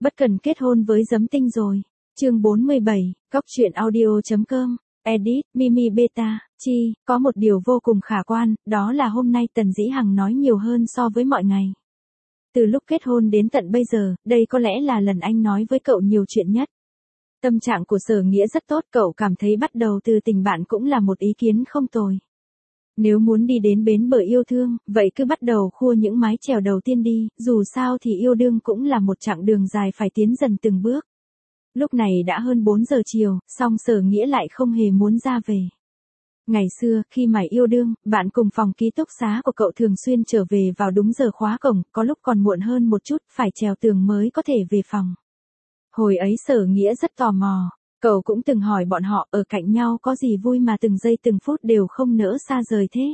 Bất cần kết hôn với Giấm Tinh rồi. Chương 47, Cóc truyện audio.com. Edit, Mimi Beta, Chi, có một điều vô cùng khả quan, đó là hôm nay Tần Dĩ Hằng nói nhiều hơn so với mọi ngày. Từ lúc kết hôn đến tận bây giờ, đây có lẽ là lần anh nói với cậu nhiều chuyện nhất. Tâm trạng của Sở Nghĩa rất tốt, cậu cảm thấy bắt đầu từ tình bạn cũng là một ý kiến không tồi. Nếu muốn đi đến bến bờ yêu thương, vậy cứ bắt đầu khua những mái chèo đầu tiên đi, dù sao thì yêu đương cũng là một chặng đường dài phải tiến dần từng bước. Lúc này đã hơn 4 giờ chiều, song Sở Nghĩa lại không hề muốn ra về. Ngày xưa, khi mải yêu đương, bạn cùng phòng ký túc xá của cậu thường xuyên trở về vào đúng giờ khóa cổng, có lúc còn muộn hơn một chút, phải trèo tường mới có thể về phòng. Hồi ấy Sở Nghĩa rất tò mò, cậu cũng từng hỏi bọn họ ở cạnh nhau có gì vui mà từng giây từng phút đều không nỡ xa rời thế.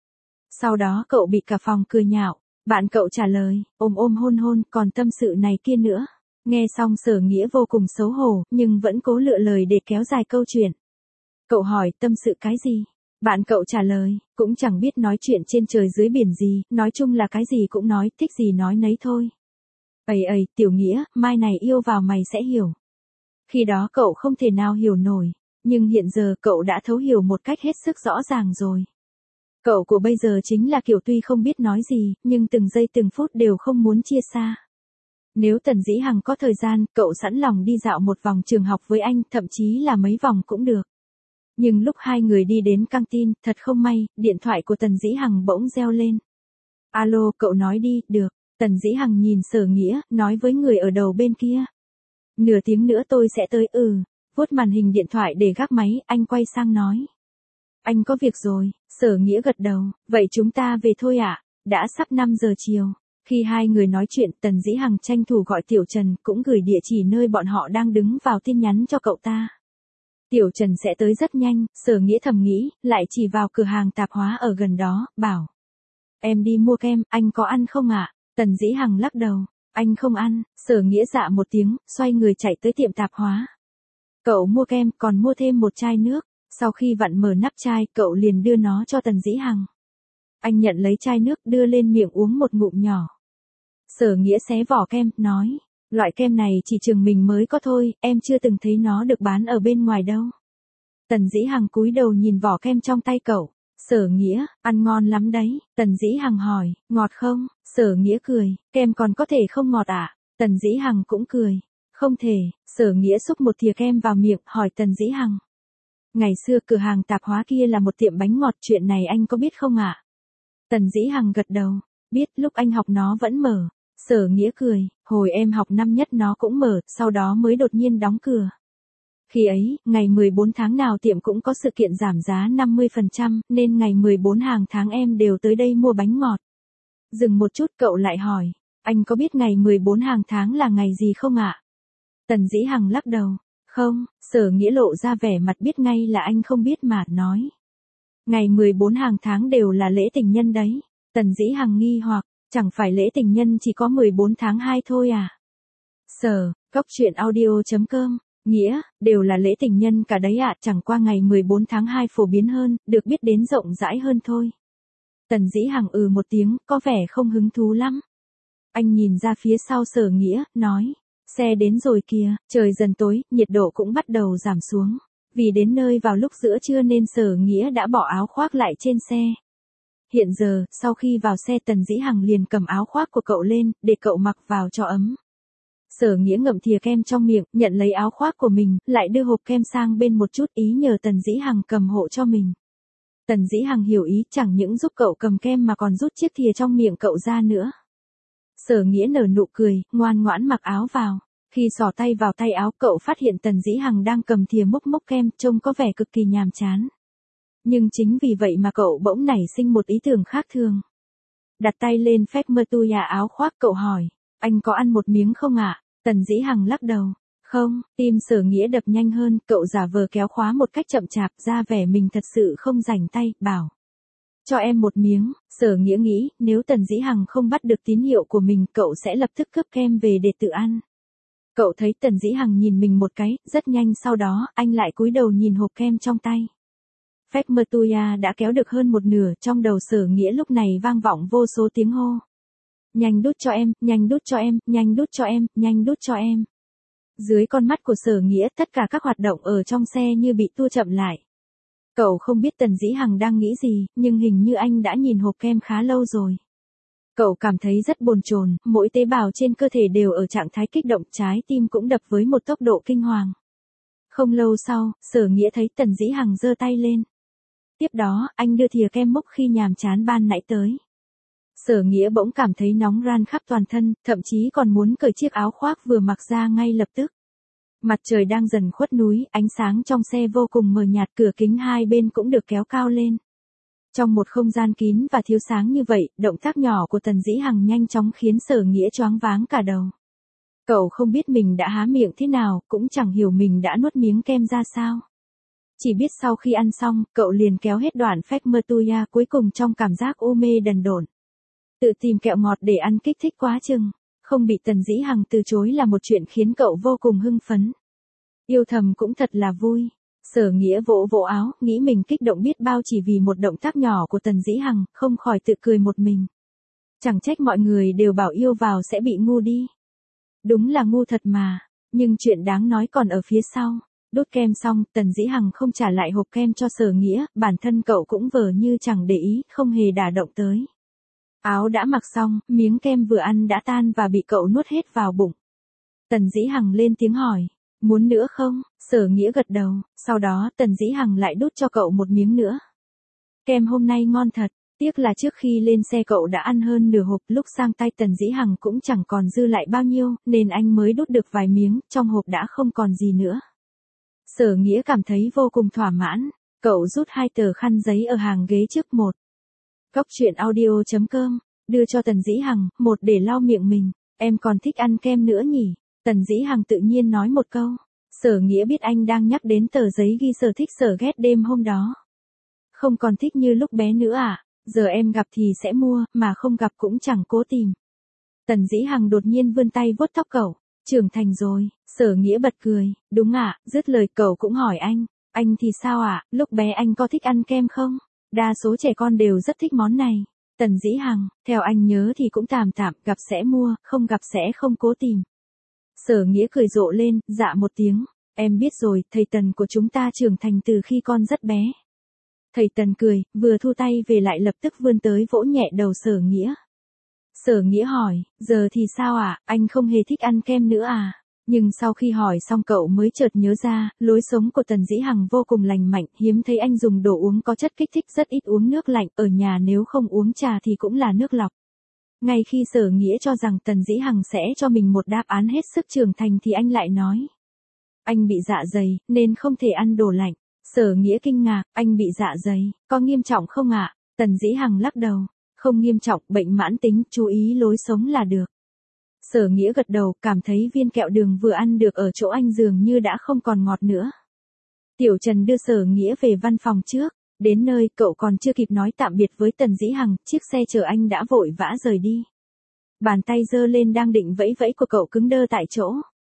Sau đó cậu bị cả phòng cười nhạo, bạn cậu trả lời, ôm ôm hôn hôn, còn tâm sự này kia nữa. Nghe xong Sở Nghĩa vô cùng xấu hổ, nhưng vẫn cố lựa lời để kéo dài câu chuyện. Cậu hỏi tâm sự cái gì? Bạn cậu trả lời, cũng chẳng biết nói chuyện trên trời dưới biển gì, nói chung là cái gì cũng nói, thích gì nói nấy thôi. Ây, Tiểu Nghĩa, mai này yêu vào mày sẽ hiểu. Khi đó cậu không thể nào hiểu nổi, nhưng hiện giờ cậu đã thấu hiểu một cách hết sức rõ ràng rồi. Cậu của bây giờ chính là kiểu tuy không biết nói gì, nhưng từng giây từng phút đều không muốn chia xa. Nếu Tần Dĩ Hằng có thời gian, cậu sẵn lòng đi dạo một vòng trường học với anh, thậm chí là mấy vòng cũng được. Nhưng lúc hai người đi đến căng tin, thật không may, điện thoại của Tần Dĩ Hằng bỗng reo lên. Alo, cậu nói đi, được. Tần Dĩ Hằng nhìn Sở Nghĩa, nói với người ở đầu bên kia. Nửa tiếng nữa tôi sẽ tới, vuốt màn hình điện thoại để gác máy, anh quay sang nói. Anh có việc rồi, Sở Nghĩa gật đầu, vậy chúng ta về thôi ạ, đã sắp 5 giờ chiều. Khi hai người nói chuyện, Tần Dĩ Hằng tranh thủ gọi Tiểu Trần, cũng gửi địa chỉ nơi bọn họ đang đứng vào tin nhắn cho cậu ta. Tiểu Trần sẽ tới rất nhanh, Sở Nghĩa thầm nghĩ, lại chỉ vào cửa hàng tạp hóa ở gần đó, bảo. Em đi mua kem, anh có ăn không ạ? Tần Dĩ Hằng lắc đầu, anh không ăn, Sở Nghĩa dạ một tiếng, xoay người chạy tới tiệm tạp hóa. Cậu mua kem, còn mua thêm một chai nước, sau khi vặn mở nắp chai, cậu liền đưa nó cho Tần Dĩ Hằng. Anh nhận lấy chai nước, đưa lên miệng uống một ngụm nhỏ. Sở Nghĩa xé vỏ kem, nói, loại kem này chỉ trường mình mới có thôi, em chưa từng thấy nó được bán ở bên ngoài đâu. Tần Dĩ Hằng cúi đầu nhìn vỏ kem trong tay cậu. Sở Nghĩa, ăn ngon lắm đấy. Tần Dĩ Hằng hỏi, ngọt không? Sở Nghĩa cười, kem còn có thể không ngọt à? Tần Dĩ Hằng cũng cười, không thể. Sở Nghĩa xúc một thìa kem vào miệng, hỏi Tần Dĩ Hằng. Ngày xưa cửa hàng tạp hóa kia là một tiệm bánh ngọt, chuyện này anh có biết không ạ? Tần Dĩ Hằng gật đầu, biết, lúc anh học nó vẫn mở. Sở Nghĩa cười, hồi em học năm nhất nó cũng mở, sau đó mới đột nhiên đóng cửa. Khi ấy, ngày 14 tháng nào tiệm cũng có sự kiện giảm giá 50%, nên ngày 14 hàng tháng em đều tới đây mua bánh ngọt. Dừng một chút cậu lại hỏi, anh có biết ngày 14 hàng tháng là ngày gì không ạ? Tần Dĩ Hằng lắc đầu, không. Sở Nghĩa lộ ra vẻ mặt biết ngay là anh không biết mà, nói. Ngày 14 hàng tháng đều là lễ tình nhân đấy. Tần Dĩ Hằng nghi hoặc, chẳng phải lễ tình nhân chỉ có 14 tháng 2 thôi à? Cóc truyện audio.com. Nghĩa, đều là lễ tình nhân cả đấy ạ, chẳng qua ngày 14 tháng 2 phổ biến hơn, được biết đến rộng rãi hơn thôi. Tần Dĩ Hằng một tiếng, có vẻ không hứng thú lắm. Anh nhìn ra phía sau Sở Nghĩa, nói, xe đến rồi kìa, trời dần tối, nhiệt độ cũng bắt đầu giảm xuống. Vì đến nơi vào lúc giữa trưa nên Sở Nghĩa đã bỏ áo khoác lại trên xe. Hiện giờ, sau khi vào xe Tần Dĩ Hằng liền cầm áo khoác của cậu lên, để cậu mặc vào cho ấm. Sở Nghĩa ngậm thìa kem trong miệng, nhận lấy áo khoác của mình, lại đưa hộp kem sang bên một chút, ý nhờ Tần Dĩ Hằng cầm hộ cho mình. Tần Dĩ Hằng hiểu ý, chẳng những giúp cậu cầm kem mà còn rút chiếc thìa trong miệng cậu ra nữa. Sở Nghĩa nở nụ cười, ngoan ngoãn mặc áo vào. Khi xỏ tay vào tay áo, cậu phát hiện Tần Dĩ Hằng đang cầm thìa múc múc kem, trông có vẻ cực kỳ nhàm chán. Nhưng chính vì vậy mà cậu bỗng nảy sinh một ý tưởng khác thường. Đặt tay lên phép mơ tu ya áo khoác, cậu hỏi, anh có ăn một miếng không ạ? Tần Dĩ Hằng lắc đầu, không. Tim Sở Nghĩa đập nhanh hơn, cậu giả vờ kéo khóa một cách chậm chạp, ra vẻ mình thật sự không rảnh tay, bảo. Cho em một miếng. Sở Nghĩa nghĩ, nếu Tần Dĩ Hằng không bắt được tín hiệu của mình, cậu sẽ lập tức cướp kem về để tự ăn. Cậu thấy Tần Dĩ Hằng nhìn mình một cái, rất nhanh sau đó, anh lại cúi đầu nhìn hộp kem trong tay. Phép mơ Tuya đã kéo được hơn một nửa, trong đầu Sở Nghĩa lúc này vang vọng vô số tiếng hô. nhanh đút cho em, nhanh đút cho em, nhanh đút cho em, nhanh đút cho em. Dưới con mắt của Sở Nghĩa, tất cả các hoạt động ở trong xe như bị tua chậm lại. Cậu không biết Tần Dĩ Hằng đang nghĩ gì, nhưng hình như anh đã nhìn hộp kem khá lâu rồi. Cậu cảm thấy rất bồn chồn, mỗi tế bào trên cơ thể đều ở trạng thái kích động, trái tim cũng đập với một tốc độ kinh hoàng. Không lâu sau, Sở Nghĩa thấy Tần Dĩ Hằng giơ tay lên. Tiếp đó, anh đưa thìa kem mốc khi nhàm chán ban nãy tới. Sở Nghĩa bỗng cảm thấy nóng ran khắp toàn thân, thậm chí còn muốn cởi chiếc áo khoác vừa mặc ra ngay lập tức. Mặt trời đang dần khuất núi, ánh sáng trong xe vô cùng mờ nhạt, cửa kính hai bên cũng được kéo cao lên. Trong một không gian kín và thiếu sáng như vậy, động tác nhỏ của Tần Dĩ Hằng nhanh chóng khiến Sở Nghĩa choáng váng cả đầu. Cậu không biết mình đã há miệng thế nào, cũng chẳng hiểu mình đã nuốt miếng kem ra sao. Chỉ biết sau khi ăn xong, cậu liền kéo hết đoạn phách mơ tuya cuối cùng trong cảm giác u mê đần độn. Tự tìm kẹo ngọt để ăn kích thích quá chừng. Không bị Tần Dĩ Hằng từ chối là một chuyện khiến cậu vô cùng hưng phấn. Yêu thầm cũng thật là vui. Sở Nghĩa vỗ vỗ áo, nghĩ mình kích động biết bao chỉ vì một động tác nhỏ của Tần Dĩ Hằng, không khỏi tự cười một mình. Chẳng trách mọi người đều bảo yêu vào sẽ bị ngu đi. Đúng là ngu thật mà, nhưng chuyện đáng nói còn ở phía sau. Đốt kem xong, Tần Dĩ Hằng không trả lại hộp kem cho Sở Nghĩa, bản thân cậu cũng vờ như chẳng để ý, không hề đả động tới. Áo đã mặc xong, miếng kem vừa ăn đã tan và bị cậu nuốt hết vào bụng. Tần Dĩ Hằng lên tiếng hỏi, muốn nữa không? Sở Nghĩa gật đầu, sau đó Tần Dĩ Hằng lại đút cho cậu một miếng nữa. Kem hôm nay ngon thật, tiếc là trước khi lên xe cậu đã ăn hơn nửa hộp, lúc sang tay Tần Dĩ Hằng cũng chẳng còn dư lại bao nhiêu, nên anh mới đút được vài miếng, trong hộp đã không còn gì nữa. Sở Nghĩa cảm thấy vô cùng thỏa mãn, cậu rút 2 tờ khăn giấy ở hàng ghế trước một. Cóc truyện audio.com, đưa cho Tần Dĩ Hằng, một để lau miệng mình, em còn thích ăn kem nữa nhỉ? Tần Dĩ Hằng tự nhiên nói một câu. Sở Nghĩa biết anh đang nhắc đến tờ giấy ghi sở thích sở ghét đêm hôm đó. Không còn thích như lúc bé nữa à? Giờ em gặp thì sẽ mua, mà không gặp cũng chẳng cố tìm. Tần Dĩ Hằng đột nhiên vươn tay vuốt tóc cậu. Trưởng thành rồi, Sở Nghĩa bật cười, đúng ạ, dứt lời cậu cũng hỏi anh thì sao ạ, lúc bé anh có thích ăn kem không? Đa số trẻ con đều rất thích món này. Tần Dĩ Hằng, theo anh nhớ thì cũng tạm tạm, gặp sẽ mua, không gặp sẽ không cố tìm. Sở Nghĩa cười rộ lên, dạ một tiếng, em biết rồi, thầy Tần của chúng ta trưởng thành từ khi con rất bé. Thầy Tần cười, vừa thu tay về lại lập tức vươn tới vỗ nhẹ đầu Sở Nghĩa. Sở Nghĩa hỏi, giờ thì sao ạ, anh không hề thích ăn kem nữa à? Nhưng sau khi hỏi xong cậu mới chợt nhớ ra, lối sống của Tần Dĩ Hằng vô cùng lành mạnh, hiếm thấy anh dùng đồ uống có chất kích thích, rất ít uống nước lạnh, ở nhà nếu không uống trà thì cũng là nước lọc. Ngay khi Sở Nghĩa cho rằng Tần Dĩ Hằng sẽ cho mình một đáp án hết sức trưởng thành thì anh lại nói. Anh bị dạ dày, nên không thể ăn đồ lạnh. Sở Nghĩa kinh ngạc, anh bị dạ dày, có nghiêm trọng không ạ? Tần Dĩ Hằng lắc đầu, không nghiêm trọng, bệnh mãn tính, chú ý lối sống là được. Sở Nghĩa gật đầu, cảm thấy viên kẹo đường vừa ăn được ở chỗ anh dường như đã không còn ngọt nữa. Tiểu Trần đưa Sở Nghĩa về văn phòng trước, đến nơi cậu còn chưa kịp nói tạm biệt với Tần Dĩ Hằng, chiếc xe chở anh đã vội vã rời đi. Bàn tay giơ lên đang định vẫy vẫy của cậu cứng đơ tại chỗ.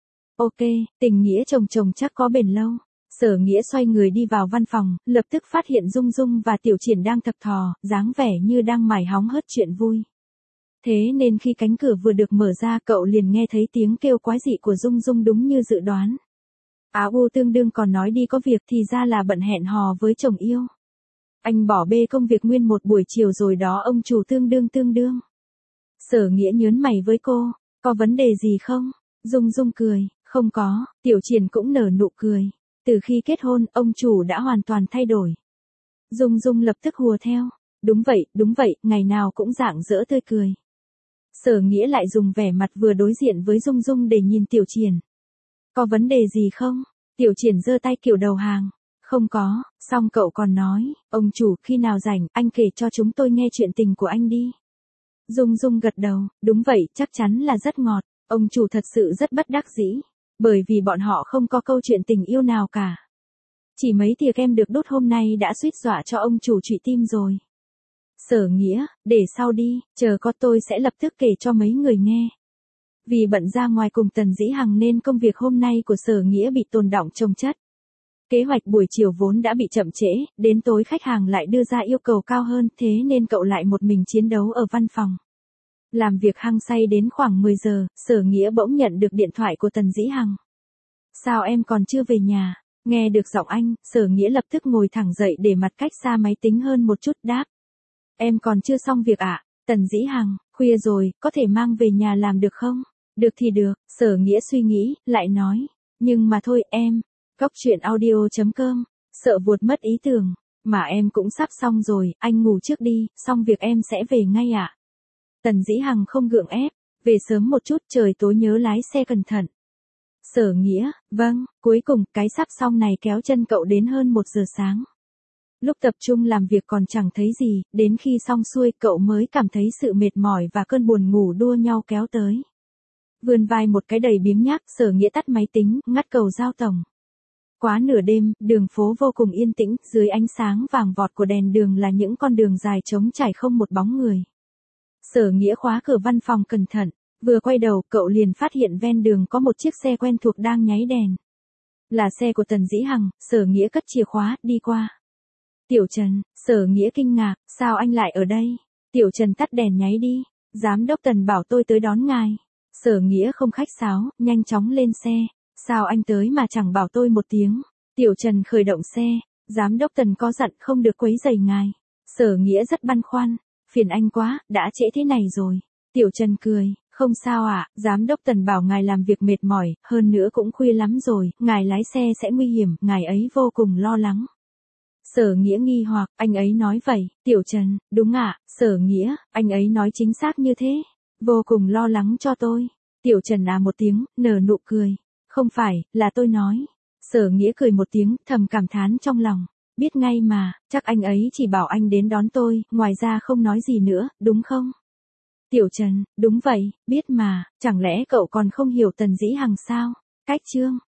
Ok, tình nghĩa chồng chồng chắc có bền lâu. Sở Nghĩa xoay người đi vào văn phòng, lập tức phát hiện Dung Dung và Tiểu Triển đang thập thò, dáng vẻ như đang mải hóng hớt chuyện vui. Thế nên khi cánh cửa vừa được mở ra cậu liền nghe thấy tiếng kêu quái dị của Dung Dung đúng như dự đoán. Áo u tương đương còn nói đi có việc thì ra là bận hẹn hò với chồng yêu. Anh bỏ bê công việc nguyên một buổi chiều rồi đó ông chủ tương đương. Sở Nghĩa nhớn mày với cô, có vấn đề gì không? Dung Dung cười, không có, Tiểu Triển cũng nở nụ cười. Từ khi kết hôn, ông chủ đã hoàn toàn thay đổi. Dung Dung lập tức hùa theo. Đúng vậy, ngày nào cũng rạng rỡ tươi cười. Sở Nghĩa lại dùng vẻ mặt vừa đối diện với Dung Dung để nhìn Tiểu Triển. Có vấn đề gì không? Tiểu Triển giơ tay kiểu đầu hàng. Không có, xong cậu còn nói, ông chủ khi nào rảnh, anh kể cho chúng tôi nghe chuyện tình của anh đi. Dung Dung gật đầu, đúng vậy, chắc chắn là rất ngọt. Ông chủ thật sự rất bất đắc dĩ. Bởi vì bọn họ không có câu chuyện tình yêu nào cả. Chỉ mấy thìa kem được đốt hôm nay đã suýt dọa cho ông chủ trụy tim rồi. Sở Nghĩa, để sau đi, chờ có tôi sẽ lập tức kể cho mấy người nghe. Vì bận ra ngoài cùng Tần Dĩ Hằng nên công việc hôm nay của Sở Nghĩa bị tồn đọng chồng chất. Kế hoạch buổi chiều vốn đã bị chậm trễ, đến tối khách hàng lại đưa ra yêu cầu cao hơn, thế nên cậu lại một mình chiến đấu ở văn phòng. Làm việc hăng say đến khoảng 10 giờ, Sở Nghĩa bỗng nhận được điện thoại của Tần Dĩ Hằng. Sao em còn chưa về nhà? Nghe được giọng anh, Sở Nghĩa lập tức ngồi thẳng dậy để mặt cách xa máy tính hơn một chút đáp. Em còn chưa xong việc ạ. Tần Dĩ Hằng, khuya rồi, có thể mang về nhà làm được không? Được thì được, Sở Nghĩa suy nghĩ, lại nói. Nhưng mà thôi em, Cóc truyện audio.com, sợ vuột mất ý tưởng. Mà em cũng sắp xong rồi, anh ngủ trước đi, xong việc em sẽ về ngay ạ. Tần Dĩ Hằng không gượng ép, về sớm một chút, trời tối nhớ lái xe cẩn thận. Sở Nghĩa, vâng, cuối cùng, cái sắp xong này kéo chân cậu đến hơn 1 giờ sáng. Lúc tập trung làm việc còn chẳng thấy gì, đến khi xong xuôi cậu mới cảm thấy sự mệt mỏi và cơn buồn ngủ đua nhau kéo tới. Vươn vai một cái đầy biếng nhác, Sở Nghĩa tắt máy tính, ngắt cầu giao tổng. Quá nửa đêm, đường phố vô cùng yên tĩnh, dưới ánh sáng vàng vọt của đèn đường là những con đường dài trống trải không một bóng người. Sở Nghĩa khóa cửa văn phòng cẩn thận, vừa quay đầu cậu liền phát hiện ven đường có một chiếc xe quen thuộc đang nháy đèn. Là xe của Tần Dĩ Hằng, Sở Nghĩa cất chìa khóa, đi qua. Tiểu Trần, Sở Nghĩa kinh ngạc, sao anh lại ở đây? Tiểu Trần tắt đèn nháy đi, giám đốc Tần bảo tôi tới đón ngài. Sở Nghĩa không khách sáo, nhanh chóng lên xe, sao anh tới mà chẳng bảo tôi một tiếng? Tiểu Trần khởi động xe, giám đốc Tần có dặn không được quấy rầy ngài. Sở Nghĩa rất băn khoăn, phiền anh quá, đã trễ thế này rồi. Tiểu Trần cười, không sao ạ, giám đốc Tần bảo ngài làm việc mệt mỏi, hơn nữa cũng khuya lắm rồi, ngài lái xe sẽ nguy hiểm, ngài ấy vô cùng lo lắng. Sở Nghĩa nghi hoặc, anh ấy nói vậy, Tiểu Trần, đúng ạ, Sở Nghĩa, anh ấy nói chính xác như thế, vô cùng lo lắng cho tôi. Tiểu Trần một tiếng, nở nụ cười, không phải, là tôi nói. Sở Nghĩa cười một tiếng, thầm cảm thán trong lòng, biết ngay mà, chắc anh ấy chỉ bảo anh đến đón tôi, ngoài ra không nói gì nữa, đúng không? Tiểu Trần, đúng vậy, biết mà, chẳng lẽ cậu còn không hiểu Tần Dĩ Hằng sao? Cách chương